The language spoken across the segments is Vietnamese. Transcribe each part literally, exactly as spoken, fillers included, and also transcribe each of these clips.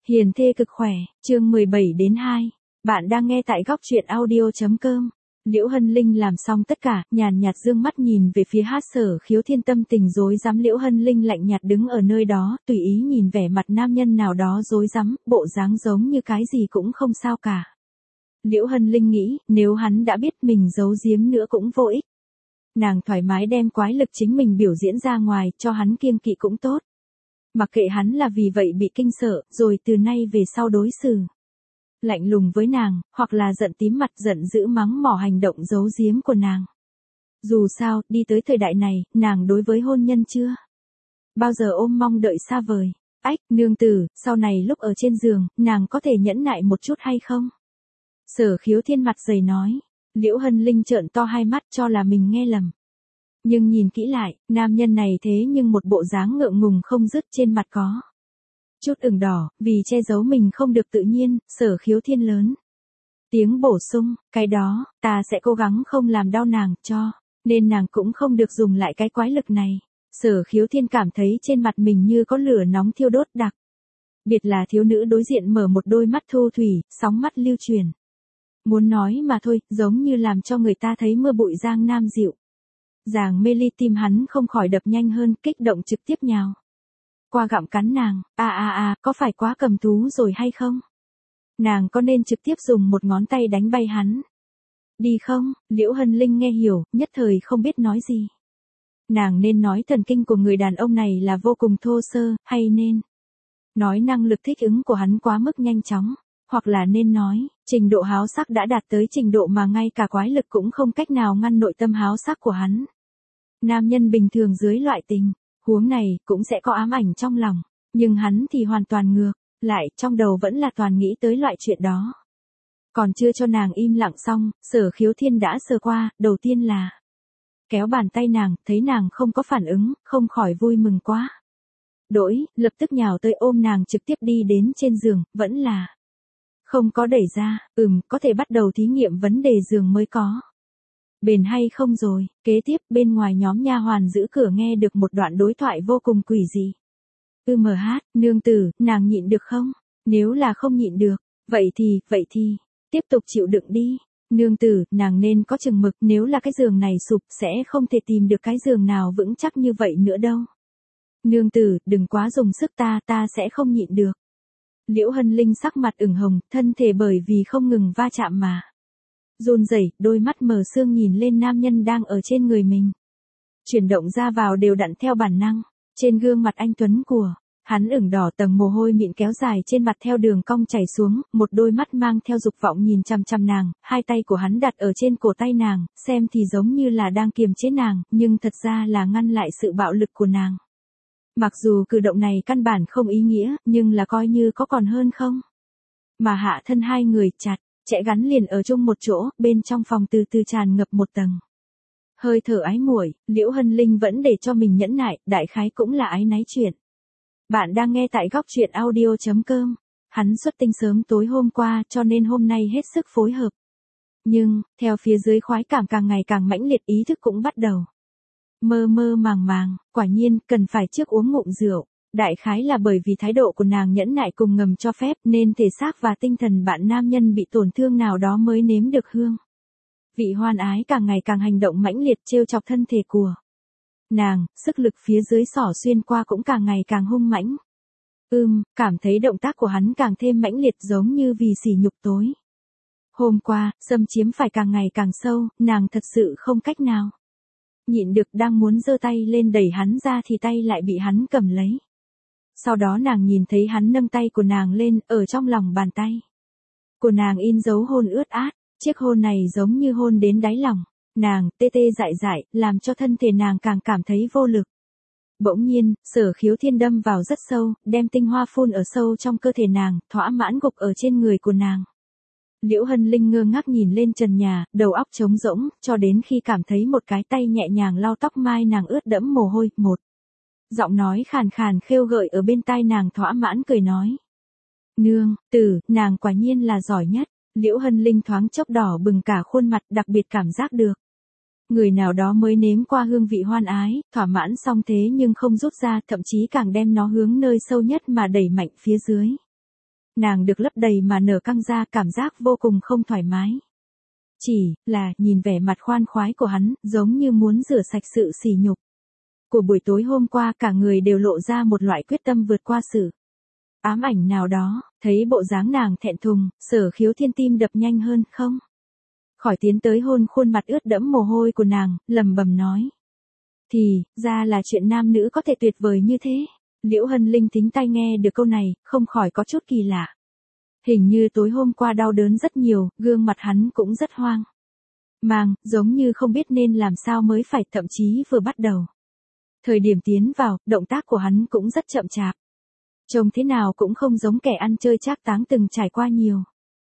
Hiền thê cực khỏe, chương mười bảy đến hai. Bạn đang nghe tại góc truyện audio chấm com. Liễu Hân Linh làm xong tất cả, nhàn nhạt dương mắt nhìn về phía Hát Sở Khiếu Thiên, tâm tình rối rắm. Liễu Hân Linh lạnh nhạt đứng ở nơi đó, tùy ý nhìn vẻ mặt nam nhân nào đó rối rắm, bộ dáng giống như cái gì cũng không sao cả. Liễu Hân Linh nghĩ, nếu hắn đã biết mình giấu giếm nữa cũng vô ích. Nàng thoải mái đem quái lực chính mình biểu diễn ra ngoài, cho hắn kiêng kỵ cũng tốt. Mặc kệ hắn là vì vậy bị kinh sợ, rồi từ nay về sau đối xử lạnh lùng với nàng, hoặc là giận tím mặt giận dữ mắng mỏ hành động giấu giếm của nàng. Dù sao, đi tới thời đại này, nàng đối với hôn nhân chưa bao giờ ôm mong đợi xa vời. Ách, nương tử, sau này lúc ở trên giường, nàng có thể nhẫn nại một chút hay không? Sở Khiếu Thiên mặt dày nói. Liễu Hân Linh trợn to hai mắt cho là mình nghe lầm. Nhưng nhìn kỹ lại, nam nhân này thế nhưng một bộ dáng ngượng ngùng không dứt, trên mặt có chút ửng đỏ, vì che giấu mình không được tự nhiên. Sở Khiếu Thiên lớn tiếng bổ sung, cái đó, ta sẽ cố gắng không làm đau nàng, cho nên nàng cũng không được dùng lại cái quái lực này. Sở Khiếu Thiên cảm thấy trên mặt mình như có lửa nóng thiêu đốt, đặc biệt là thiếu nữ đối diện mở một đôi mắt thu thủy, sóng mắt lưu truyền. Muốn nói mà thôi, giống như làm cho người ta thấy mưa bụi giang nam dịu dàng mê ly, tim hắn không khỏi đập nhanh hơn, kích động trực tiếp nhào qua gặm cắn nàng. A a a, có phải quá cầm thú rồi hay không? Nàng có nên trực tiếp dùng một ngón tay đánh bay hắn đi không? Liễu Hân Linh nghe hiểu, nhất thời không biết nói gì. Nàng nên nói thần kinh của người đàn ông này là vô cùng thô sơ, hay nên nói năng lực thích ứng của hắn quá mức nhanh chóng, hoặc là nên nói, trình độ háo sắc đã đạt tới trình độ mà ngay cả quái lực cũng không cách nào ngăn nội tâm háo sắc của hắn. Nam nhân bình thường dưới loại tình huống này cũng sẽ có ám ảnh trong lòng, nhưng hắn thì hoàn toàn ngược lại, trong đầu vẫn là toàn nghĩ tới loại chuyện đó. Còn chưa cho nàng im lặng xong, Sở Khiếu Thiên đã sờ qua, đầu tiên là kéo bàn tay nàng, thấy nàng không có phản ứng, không khỏi vui mừng quá đỗi, lập tức nhào tới ôm nàng trực tiếp đi đến trên giường, vẫn là không có đẩy ra. Ừm, có thể bắt đầu thí nghiệm vấn đề giường mới có bền hay không rồi. Kế tiếp, bên ngoài nhóm nha hoàn giữ cửa nghe được một đoạn đối thoại vô cùng quỷ dị. Ư mờ hát, nương tử, nàng nhịn được không? Nếu là không nhịn được, vậy thì, vậy thì, tiếp tục chịu đựng đi. Nương tử, nàng nên có chừng mực, nếu là cái giường này sụp, sẽ không thể tìm được cái giường nào vững chắc như vậy nữa đâu. Nương tử, đừng quá dùng sức, ta, ta sẽ không nhịn được. Liễu Hân Linh sắc mặt ửng hồng, thân thể bởi vì không ngừng va chạm mà run rẩy, đôi mắt mờ sương nhìn lên nam nhân đang ở trên người mình. Chuyển động ra vào đều đặn theo bản năng. Trên gương mặt anh tuấn của hắn ửng đỏ, tầng mồ hôi mịn kéo dài trên mặt theo đường cong chảy xuống, một đôi mắt mang theo dục vọng nhìn chằm chằm nàng, hai tay của hắn đặt ở trên cổ tay nàng, xem thì giống như là đang kiềm chế nàng, nhưng thật ra là ngăn lại sự bạo lực của nàng. Mặc dù cử động này căn bản không ý nghĩa, nhưng là coi như có còn hơn không. Mà hạ thân hai người chặt chẽ gắn liền ở chung một chỗ, bên trong phòng từ từ tràn ngập một tầng hơi thở ái muội. Liễu Hân Linh vẫn để cho mình nhẫn nại, đại khái cũng là áy náy chuyện. Bạn đang nghe tại góc truyện audio chấm com. Hắn xuất tinh sớm tối hôm qua, cho nên hôm nay hết sức phối hợp. Nhưng, theo phía dưới khoái cảm càng ngày càng mãnh liệt, ý thức cũng bắt đầu mơ mơ màng màng, quả nhiên, cần phải trước uống ngụm rượu. Đại khái là bởi vì thái độ của nàng nhẫn nại cùng ngầm cho phép, nên thể xác và tinh thần bạn nam nhân bị tổn thương nào đó mới nếm được hương vị hoan ái, càng ngày càng hành động mãnh liệt trêu chọc thân thể của nàng, sức lực phía dưới xỏ xuyên qua cũng càng ngày càng hung mãnh. Ưm, cảm thấy động tác của hắn càng thêm mãnh liệt, giống như vì sỉ nhục tối hôm qua, xâm chiếm phải càng ngày càng sâu, nàng thật sự không cách nào nhịn được, đang muốn giơ tay lên đẩy hắn ra thì tay lại bị hắn cầm lấy. Sau đó nàng nhìn thấy hắn nâng tay của nàng lên, ở trong lòng bàn tay của nàng in dấu hôn ướt át, chiếc hôn này giống như hôn đến đáy lòng nàng, tê tê dại dại, làm cho thân thể nàng càng cảm thấy vô lực. Bỗng nhiên, Sở Khiếu Thiên đâm vào rất sâu, đem tinh hoa phun ở sâu trong cơ thể nàng, thỏa mãn gục ở trên người của nàng. Liễu Hân Linh ngơ ngác nhìn lên trần nhà, đầu óc trống rỗng, cho đến khi cảm thấy một cái tay nhẹ nhàng lau tóc mai nàng ướt đẫm mồ hôi, một giọng nói khàn khàn khêu gợi ở bên tai nàng thỏa mãn cười nói. Nương, tử, nàng quả nhiên là giỏi nhất. Liễu Hân Linh thoáng chốc đỏ bừng cả khuôn mặt, đặc biệt cảm giác được người nào đó mới nếm qua hương vị hoan ái, thỏa mãn xong thế nhưng không rút ra, thậm chí càng đem nó hướng nơi sâu nhất mà đẩy mạnh phía dưới. Nàng được lấp đầy mà nở căng ra, cảm giác vô cùng không thoải mái. Chỉ là, nhìn vẻ mặt khoan khoái của hắn, giống như muốn rửa sạch sự sỉ nhục của buổi tối hôm qua, cả người đều lộ ra một loại quyết tâm vượt qua sự ám ảnh nào đó. Thấy bộ dáng nàng thẹn thùng, Sở Khiếu Thiên tim đập nhanh hơn, không khỏi tiến tới hôn khuôn mặt ướt đẫm mồ hôi của nàng, lẩm bẩm nói. Thì, ra là chuyện nam nữ có thể tuyệt vời như thế. Liễu Hân Linh thính tai nghe được câu này, không khỏi có chút kỳ lạ. Hình như tối hôm qua đau đớn rất nhiều, gương mặt hắn cũng rất hoang mang, giống như không biết nên làm sao mới phải, thậm chí vừa bắt đầu. Thời điểm tiến vào, động tác của hắn cũng rất chậm chạp. Trông thế nào cũng không giống kẻ ăn chơi trác táng từng trải qua nhiều.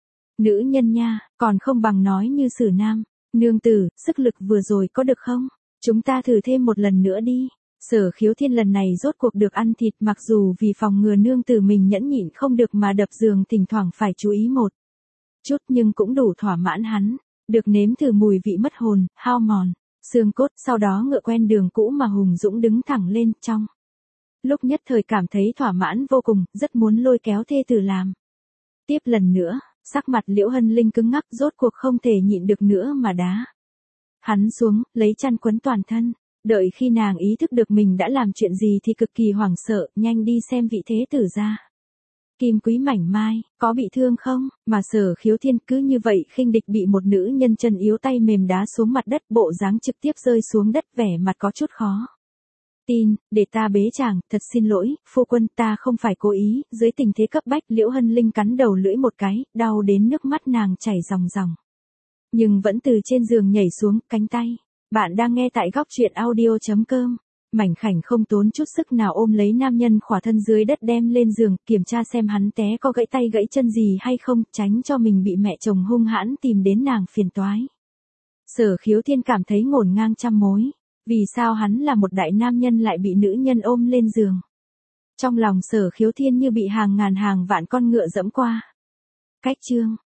Nữ nhân nha, còn không bằng nói như Sử Nam. Nương tử, sức lực vừa rồi có được không? Chúng ta thử thêm một lần nữa đi. Sở Khiếu Thiên lần này rốt cuộc được ăn thịt, mặc dù vì phòng ngừa nương tử mình nhẫn nhịn không được mà đập giường thỉnh thoảng phải chú ý một chút, nhưng cũng đủ thỏa mãn hắn. Được nếm thử mùi vị mất hồn, hao mòn xương cốt, sau đó ngựa quen đường cũ mà hùng dũng đứng thẳng lên, trong lúc nhất thời cảm thấy thỏa mãn vô cùng, rất muốn lôi kéo thê tử làm tiếp lần nữa. Sắc mặt Liễu Hân Linh cứng ngắc, rốt cuộc không thể nhịn được nữa mà đá hắn xuống, lấy chăn quấn toàn thân. Đợi khi nàng ý thức được mình đã làm chuyện gì thì cực kỳ hoảng sợ, nhanh đi xem vị thế tử ra. Kim Quý mảnh mai, có bị thương không? Mà Sở Khiếu Thiên cứ như vậy khinh địch bị một nữ nhân chân yếu tay mềm đá xuống mặt đất, bộ dáng trực tiếp rơi xuống đất, vẻ mặt có chút khó tin. Để ta bế chàng, thật xin lỗi, phu quân, ta không phải cố ý. Dưới tình thế cấp bách, Liễu Hân Linh cắn đầu lưỡi một cái, đau đến nước mắt nàng chảy ròng ròng. Nhưng vẫn từ trên giường nhảy xuống, cánh tay. Bạn đang nghe tại góc truyện audio chấm com. Mảnh khảnh không tốn chút sức nào ôm lấy nam nhân khỏa thân dưới đất đem lên giường, kiểm tra xem hắn té có gãy tay gãy chân gì hay không, tránh cho mình bị mẹ chồng hung hãn tìm đến nàng phiền toái. Sở Khiếu Thiên cảm thấy ngổn ngang trăm mối. Vì sao hắn là một đại nam nhân lại bị nữ nhân ôm lên giường? Trong lòng Sở Khiếu Thiên như bị hàng ngàn hàng vạn con ngựa dẫm qua. Cách chương